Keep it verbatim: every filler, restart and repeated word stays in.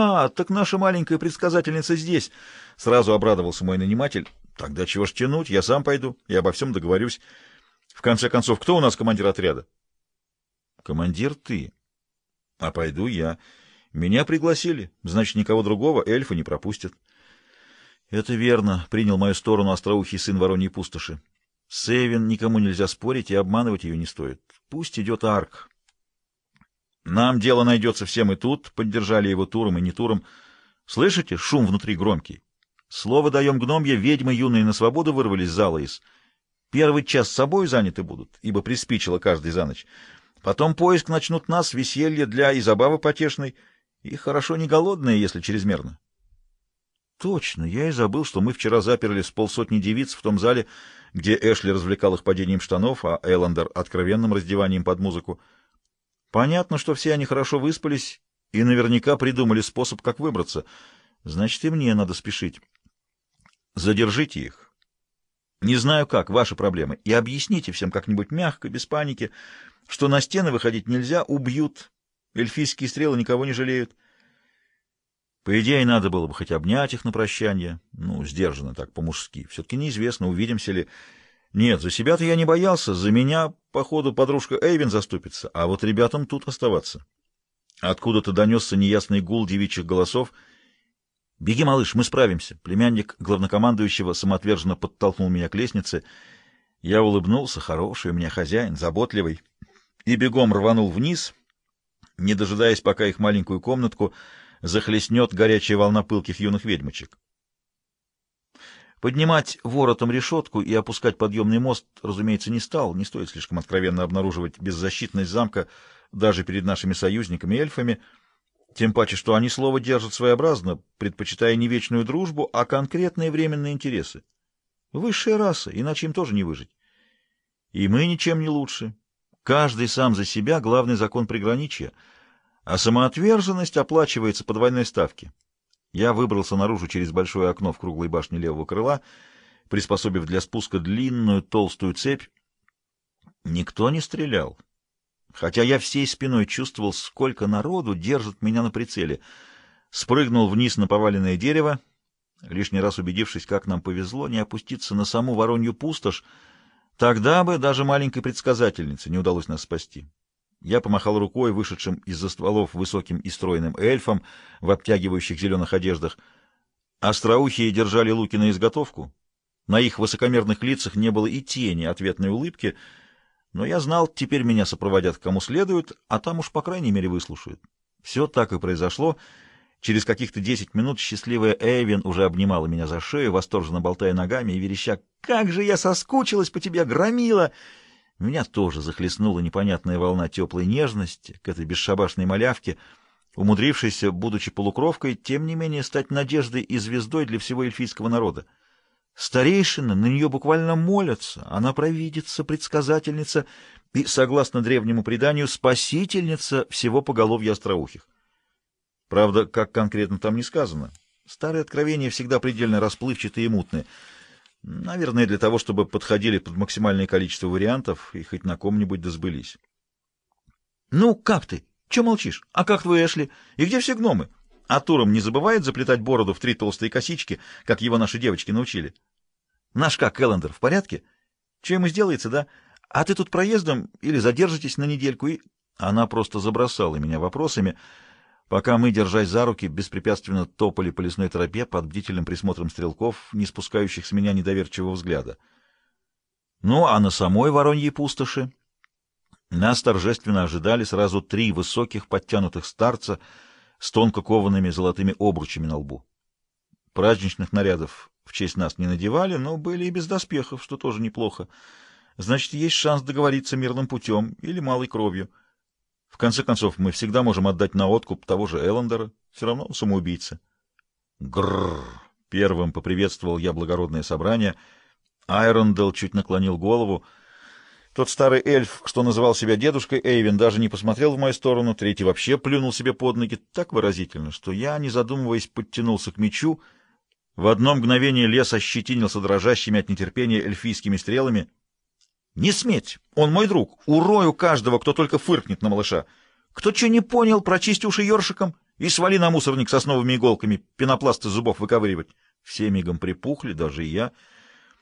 «А, так наша маленькая предсказательница здесь!» — сразу обрадовался мой наниматель. «Тогда чего ж тянуть? Я сам пойду и обо всем договорюсь. В конце концов, кто у нас командир отряда?» «Командир ты. А пойду я. Меня пригласили, значит, никого другого эльфы не пропустят». «Это верно», — принял мою сторону остроухий сын Вороньей пустоши. «С Эйвин никому нельзя спорить, и обманывать ее не стоит. Пусть идет Арк». «Нам дело найдется всем и тут», — поддержали его Туром и не Туром. «Слышите, шум внутри громкий? Слово даем гномья, ведьмы юные на свободу вырвались за Лаис. Первый час с собой заняты будут, ибо приспичило каждый за ночь. Потом поиск начнут нас, веселье для и забавы потешной, и хорошо не голодные, если чрезмерно». Точно, я и забыл, что мы вчера заперли с полсотни девиц в том зале, где Эшли развлекал их падением штанов, а Эллендер — откровенным раздеванием под музыку. Понятно, что все они хорошо выспались и наверняка придумали способ, как выбраться. Значит, и мне надо спешить. Задержите их. Не знаю как, ваши проблемы. И объясните всем как-нибудь мягко, без паники, что на стены выходить нельзя, убьют. Эльфийские стрелы никого не жалеют. По идее, надо было бы хоть обнять их на прощание. Ну, сдержанно так, по-мужски. Все-таки неизвестно, увидимся ли. Нет, за себя-то я не боялся. За меня, походу, подружка Эйвин заступится. А вот ребятам тут оставаться. Откуда-то донесся неясный гул девичьих голосов. «Беги, малыш, мы справимся». Племянник главнокомандующего самоотверженно подтолкнул меня к лестнице. Я улыбнулся. Хороший у меня хозяин, заботливый. И бегом рванул вниз, не дожидаясь, пока их маленькую комнатку захлестнет горячая волна пылких юных ведьмочек. Поднимать воротом решетку и опускать подъемный мост, разумеется, не стал. Не стоит слишком откровенно обнаруживать беззащитность замка даже перед нашими союзниками-эльфами, тем паче, что они слово держат своеобразно, предпочитая не вечную дружбу, а конкретные временные интересы. Высшая раса, иначе им тоже не выжить. И мы ничем не лучше. Каждый сам за себя — главный закон приграничья, а самоотверженность оплачивается по двойной ставке. Я выбрался наружу через большое окно в круглой башне левого крыла, приспособив для спуска длинную толстую цепь. Никто не стрелял, хотя я всей спиной чувствовал, сколько народу держит меня на прицеле. Спрыгнул вниз на поваленное дерево, лишний раз убедившись, как нам повезло не опуститься на саму Воронью пустошь. Тогда бы даже маленькой предсказательнице не удалось нас спасти. Я помахал рукой вышедшим из-за стволов высоким и стройным эльфам в обтягивающих зеленых одеждах. Остроухие держали луки на изготовку. На их высокомерных лицах не было и тени ответной улыбки, но я знал, теперь меня сопроводят кому следует, а там уж по крайней мере выслушают. Все так и произошло. Через каких-то десять минут счастливая Эйвин уже обнимала меня за шею, восторженно болтая ногами и вереща: «Как же я соскучилась по тебе, громила!» Меня тоже захлестнула непонятная волна теплой нежности к этой бесшабашной малявке, умудрившейся, будучи полукровкой, тем не менее стать надеждой и звездой для всего эльфийского народа. Старейшины на нее буквально молятся, она провидица, предсказательница и, согласно древнему преданию, спасительница всего поголовья остроухих. Правда, как конкретно там не сказано. Старые откровения всегда предельно расплывчатые и мутные. Наверное, для того, чтобы подходили под максимальное количество вариантов и хоть на ком-нибудь досбылись. — Ну, как ты? Че молчишь? А как твой Эшли? И где все гномы? А Туром не забывает заплетать бороду в три толстые косички, как его наши девочки научили? Наш как, Эллендер, в порядке? Че ему сделается, да? А ты тут проездом или задержитесь на недельку? И... Она просто забросала меня вопросами, пока мы, держась за руки, беспрепятственно топали по лесной тропе под бдительным присмотром стрелков, не спускающих с меня недоверчивого взгляда. Ну, а на самой Вороньей пустоши нас торжественно ожидали сразу три высоких подтянутых старца с тонко коваными золотыми обручами на лбу. Праздничных нарядов в честь нас не надевали, но были и без доспехов, что тоже неплохо. Значит, есть шанс договориться мирным путем или малой кровью. В конце концов, мы всегда можем отдать на откуп того же Эллендера, все равно самоубийца. Грррр! Первым поприветствовал я благородное собрание. Айрондел чуть наклонил голову. Тот старый эльф, что называл себя дедушкой Эйвин, даже не посмотрел в мою сторону, третий вообще плюнул себе под ноги так выразительно, что я, не задумываясь, подтянулся к мечу. В одно мгновение лес ощетинился дрожащими от нетерпения эльфийскими стрелами. «Не сметь! Он мой друг! Урою каждого, кто только фыркнет на малыша! Кто что не понял, прочисть уши ёршиком! И свали на мусорник сосновыми иголками, пенопласт из зубов выковыривать. Все мигом припухли, даже и я.